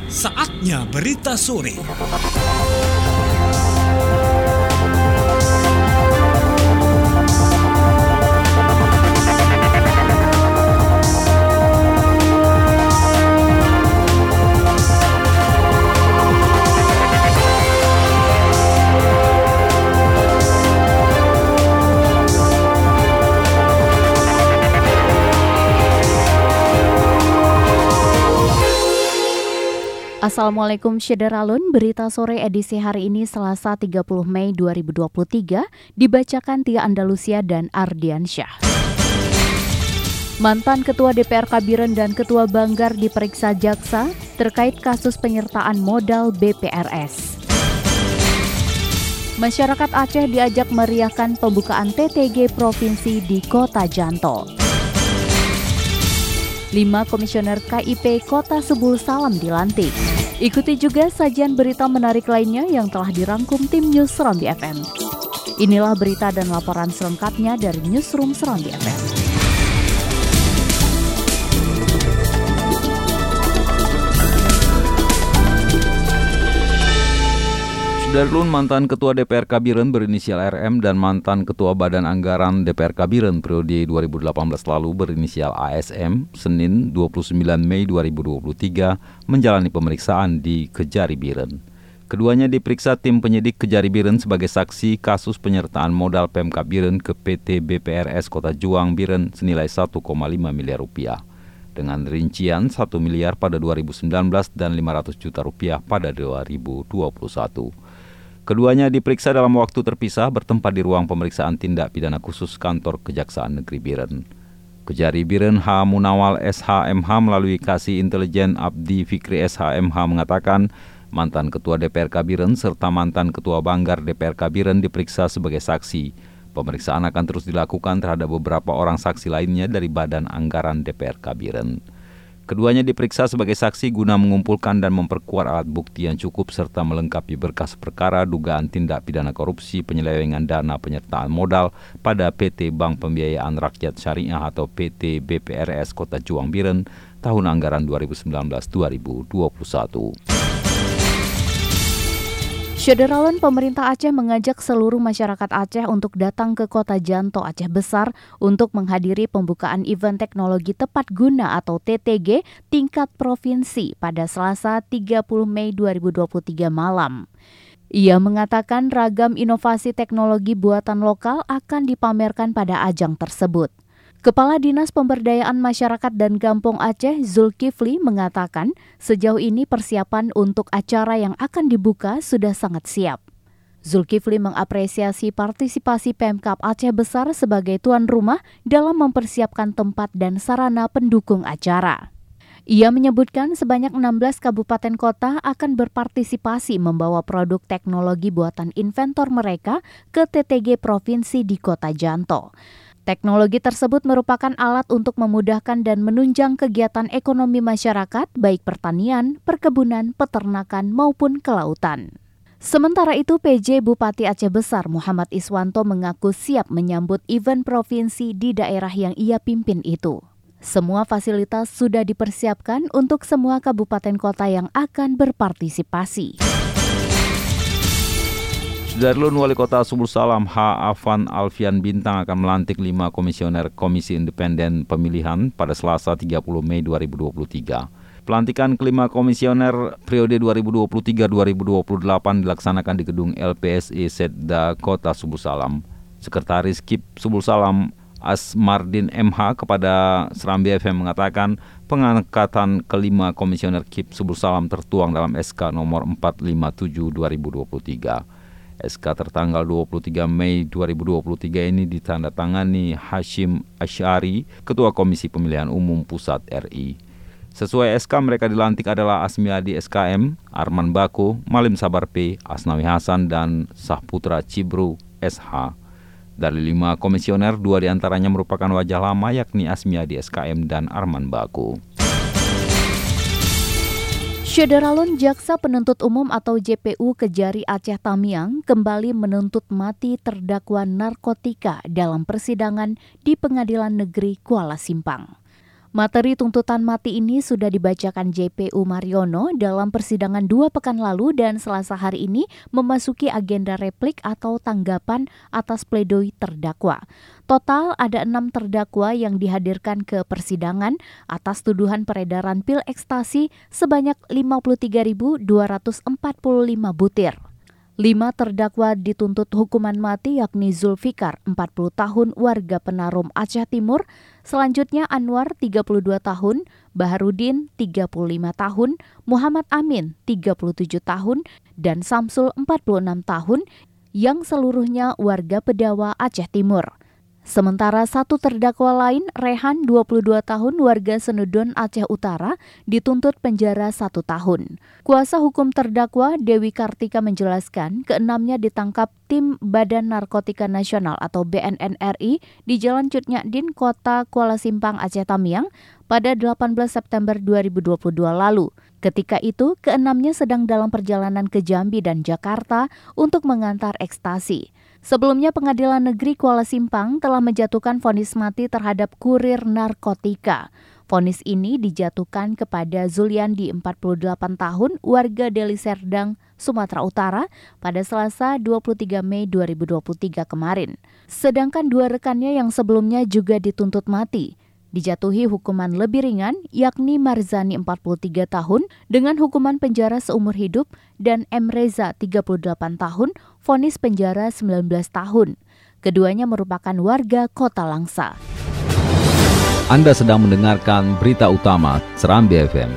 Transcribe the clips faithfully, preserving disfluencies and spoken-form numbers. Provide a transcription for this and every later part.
Saatnya berita sore. Assalamualaikum Syederalun, berita sore edisi hari ini Selasa tiga puluh Mei dua ribu dua puluh tiga dibacakan Tia Andalusia dan Ardiansyah. Mantan Ketua D P R Kabiren dan Ketua Banggar diperiksa jaksa terkait kasus penyertaan modal B P R S. Masyarakat Aceh diajak meriahkan pembukaan T T G Provinsi di Kota Janto. Lima komisioner K I P Kota Subul Salam dilantik. Ikuti juga sajian berita menarik lainnya yang telah dirangkum tim News Serambi F M. Inilah berita dan laporan selengkapnya dari Newsroom Serambi F M. Sudarlun, mantan Ketua D P R Kabiren berinisial R M dan mantan Ketua Badan Anggaran D P R Kabiren periode dua ribu delapan belas lalu berinisial A S M, Senin dua puluh sembilan Mei dua ribu dua puluh tiga menjalani pemeriksaan di Kejari Biren. Keduanya diperiksa tim penyidik Kejari Biren sebagai saksi kasus penyertaan modal Pemkab Biren ke P T B P R S Kota Juang Biren senilai satu koma lima miliar rupiah. Dengan rincian satu miliar pada dua ribu sembilan belas dan lima ratus juta rupiah pada dua ribu dua puluh satu. Keduanya diperiksa dalam waktu terpisah bertempat di ruang pemeriksaan tindak pidana khusus kantor Kejaksaan Negeri Biren. Kejari Biren H. Munawal S H M H melalui Kasih Intelijen Abdi Fikri S H M H mengatakan mantan Ketua D P R Kabiren serta mantan Ketua Banggar D P R Kabiren diperiksa sebagai saksi. Pemeriksaan akan terus dilakukan terhadap beberapa orang saksi lainnya dari Badan Anggaran D P R Kabiren. Keduanya diperiksa sebagai saksi guna mengumpulkan dan memperkuat alat bukti yang cukup serta melengkapi berkas perkara dugaan tindak pidana korupsi penyelewengan dana penyertaan modal pada P T Bank Pembiayaan Rakyat Syariah atau P T B P R S Kota Juang Biren tahun anggaran dua ribu sembilan belas dua ribu dua puluh satu. Syederalun, pemerintah Aceh mengajak seluruh masyarakat Aceh untuk datang ke Kota Janto Aceh Besar untuk menghadiri pembukaan event teknologi tepat guna atau T T G tingkat provinsi pada Selasa tiga puluh Mei dua ribu dua puluh tiga malam. Ia mengatakan ragam inovasi teknologi buatan lokal akan dipamerkan pada ajang tersebut. Kepala Dinas Pemberdayaan Masyarakat dan Kampung Aceh Zulkifli mengatakan sejauh ini persiapan untuk acara yang akan dibuka sudah sangat siap. Zulkifli mengapresiasi partisipasi Pemkab Aceh Besar sebagai tuan rumah dalam mempersiapkan tempat dan sarana pendukung acara. Ia menyebutkan sebanyak enam belas kabupaten kota akan berpartisipasi membawa produk teknologi buatan inventor mereka ke T T G Provinsi di Kota Janto. Teknologi tersebut merupakan alat untuk memudahkan dan menunjang kegiatan ekonomi masyarakat, baik pertanian, perkebunan, peternakan, maupun kelautan. Sementara itu, P J Bupati Aceh Besar Muhammad Iswanto mengaku siap menyambut event provinsi di daerah yang ia pimpin itu. Semua fasilitas sudah dipersiapkan untuk semua kabupaten kota yang akan berpartisipasi. Sudarlun, Wali Kota Subul Salam H. Afan Alfian Bintang akan melantik lima komisioner Komisi Independen Pemilihan pada Selasa tiga puluh Mei dua ribu dua puluh tiga. Pelantikan kelima komisioner periode dua ribu dua puluh tiga sampai dua ribu dua puluh delapan dilaksanakan di gedung L P S I Setda Kota Subul Salam. Sekretaris K I P Subul Salam Asmardin M H kepada Serambi F M mengatakan pengangkatan kelima komisioner K I P Subul Salam tertuang dalam S K nomor empat ratus lima puluh tujuh dua ribu dua puluh tiga. S K tertanggal dua puluh tiga Mei dua ribu dua puluh tiga ini ditandatangani Hashim Asy'ari, Ketua Komisi Pemilihan Umum Pusat R I. Sesuai S K, mereka dilantik adalah Asmiadi S K M, Arman Bako, Malim Sabar P, Asnawi Hasan, dan Sahputra Cibru S H. Dari lima komisioner, dua diantaranya merupakan wajah lama yakni Asmiadi S K M dan Arman Bako. Syederalun, Jaksa Penuntut Umum atau J P U Kejari Aceh Tamiang kembali menuntut mati terdakwa narkotika dalam persidangan di Pengadilan Negeri Kuala Simpang. Materi tuntutan mati ini sudah dibacakan J P U Mariono dalam persidangan dua pekan lalu dan Selasa hari ini memasuki agenda replik atau tanggapan atas pledoi terdakwa. Total ada enam terdakwa yang dihadirkan ke persidangan atas tuduhan peredaran pil ekstasi sebanyak lima puluh tiga ribu dua ratus empat puluh lima butir. Lima terdakwa dituntut hukuman mati yakni Zulfikar, empat puluh tahun, warga Penarum, Aceh Timur. Selanjutnya Anwar, tiga puluh dua tahun, Baharudin, tiga puluh lima tahun, Muhammad Amin, tiga puluh tujuh tahun, dan Samsul, empat puluh enam tahun, yang seluruhnya warga Pedawa, Aceh Timur. Sementara satu terdakwa lain, Rehan, dua puluh dua tahun, warga Senudon, Aceh Utara, dituntut penjara satu tahun. Kuasa hukum terdakwa Dewi Kartika menjelaskan keenamnya ditangkap tim Badan Narkotika Nasional atau B N N R I di Jalan Cut Nyadin, Kota Kuala Simpang, Aceh Tamiang pada delapan belas September dua ribu dua puluh dua lalu. Ketika itu, keenamnya sedang dalam perjalanan ke Jambi dan Jakarta untuk mengantar ekstasi. Sebelumnya Pengadilan Negeri Kuala Simpang telah menjatuhkan vonis mati terhadap kurir narkotika. Vonis ini dijatuhkan kepada Zuliandi, empat puluh delapan tahun, warga Deli Serdang, Sumatera Utara pada Selasa dua puluh tiga Mei dua ribu dua puluh tiga kemarin. Sedangkan dua rekannya yang sebelumnya juga dituntut mati dijatuhi hukuman lebih ringan, yakni Marzani, empat puluh tiga tahun, dengan hukuman penjara seumur hidup, dan M. Reza, tiga puluh delapan tahun, vonis penjara sembilan belas tahun. Keduanya merupakan warga Kota Langsa. Anda sedang mendengarkan berita utama Serambi F M.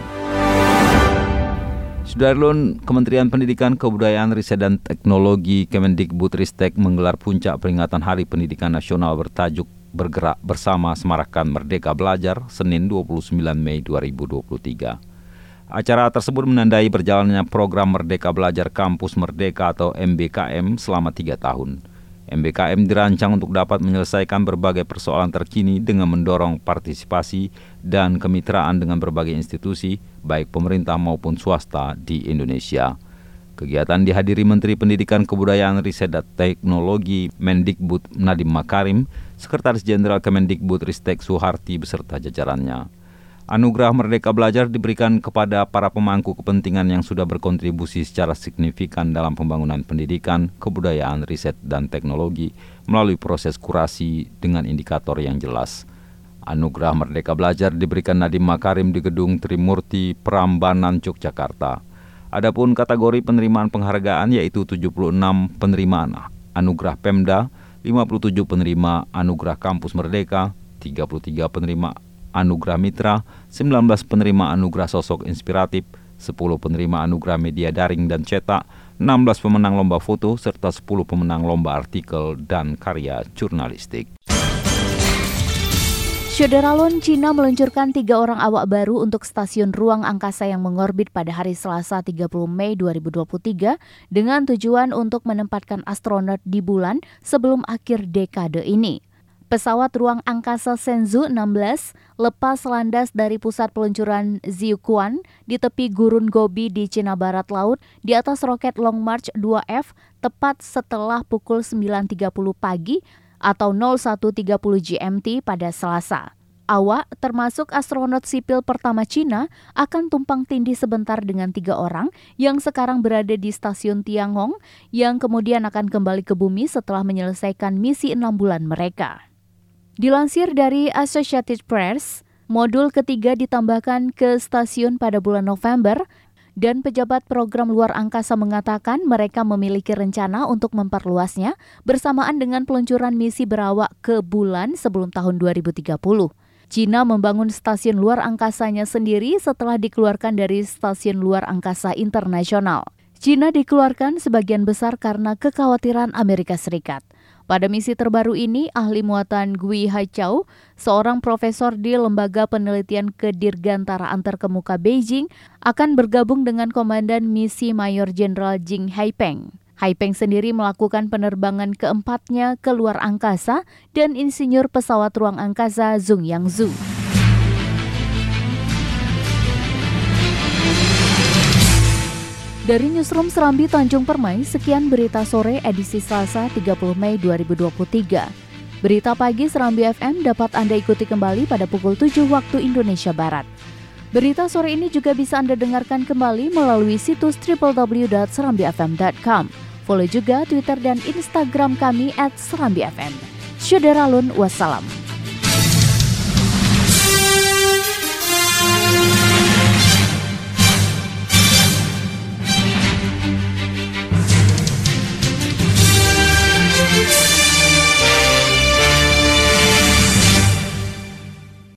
Sudarlun, Kementerian Pendidikan, Kebudayaan, Riset dan Teknologi Kemendikbudristek menggelar puncak peringatan Hari Pendidikan Nasional bertajuk Bergerak Bersama Semarakkan Merdeka Belajar, Senin dua puluh sembilan Mei dua ribu dua puluh tiga. Acara tersebut menandai berjalannya program Merdeka Belajar Kampus Merdeka atau M B K M selama tiga tahun. M B K M dirancang untuk dapat menyelesaikan berbagai persoalan terkini dengan mendorong partisipasi dan kemitraan dengan berbagai institusi, baik pemerintah maupun swasta di Indonesia. Kegiatan dihadiri Menteri Pendidikan, Kebudayaan, Riset dan Teknologi Mendikbud Nadiem Makarim, Sekretaris Jenderal Kemendikbudristek Suharti beserta jajarannya. Anugerah Merdeka Belajar diberikan kepada para pemangku kepentingan yang sudah berkontribusi secara signifikan dalam pembangunan pendidikan, kebudayaan, riset, dan teknologi melalui proses kurasi dengan indikator yang jelas. Anugerah Merdeka Belajar diberikan Nadiem Makarim di Gedung Trimurti Prambanan, Yogyakarta. Adapun kategori penerimaan penghargaan yaitu tujuh puluh enam penerimaan Anugerah Pemda, lima puluh tujuh penerima Anugerah Kampus Merdeka, tiga puluh tiga penerima Anugerah Mitra, sembilan belas penerima Anugerah Sosok Inspiratif, sepuluh penerima Anugerah Media Daring dan Cetak, enam belas pemenang lomba foto, serta sepuluh pemenang lomba artikel dan karya jurnalistik. Syederalun, Cina meluncurkan tiga orang awak baru untuk stasiun ruang angkasa yang mengorbit pada hari Selasa tiga puluh Mei dua ribu dua puluh tiga dengan tujuan untuk menempatkan astronot di bulan sebelum akhir dekade ini. Pesawat ruang angkasa Shenzhou enam belas lepas landas dari pusat peluncuran Zhuoquan di tepi Gurun Gobi di Cina Barat Laut di atas roket Long March dua F tepat setelah pukul sembilan tiga puluh pagi atau nol satu tiga puluh G M T pada Selasa. Awak, termasuk astronot sipil pertama Cina, akan tumpang tindih sebentar dengan tiga orang yang sekarang berada di stasiun Tiangong yang kemudian akan kembali ke bumi setelah menyelesaikan misi enam bulan mereka. Dilansir dari Associated Press, modul ketiga ditambahkan ke stasiun pada bulan November, dan pejabat program luar angkasa mengatakan mereka memiliki rencana untuk memperluasnya bersamaan dengan peluncuran misi berawak ke bulan sebelum tahun dua ribu tiga puluh. Cina membangun stasiun luar angkasanya sendiri setelah dikeluarkan dari stasiun luar angkasa internasional. Cina dikeluarkan sebagian besar karena kekhawatiran Amerika Serikat. Pada misi terbaru ini, ahli muatan Gui Haichao, seorang profesor di Lembaga Penelitian Kedirgantaraan Terkemuka Beijing, akan bergabung dengan Komandan Misi Mayor Jenderal Jing Haipeng. Haipeng sendiri melakukan penerbangan keempatnya ke luar angkasa dan insinyur pesawat ruang angkasa Zhong Yangzhou. Dari Newsroom Serambi Tanjung Permai, sekian berita sore edisi Selasa tiga puluh Mei dua ribu dua puluh tiga. Berita pagi Serambi F M dapat Anda ikuti kembali pada pukul tujuh waktu Indonesia Barat. Berita sore ini juga bisa Anda dengarkan kembali melalui situs double-u double-u double-u dot serambi f m dot com. Follow juga Twitter dan Instagram kami at serambi f m. Syederalun, wassalam.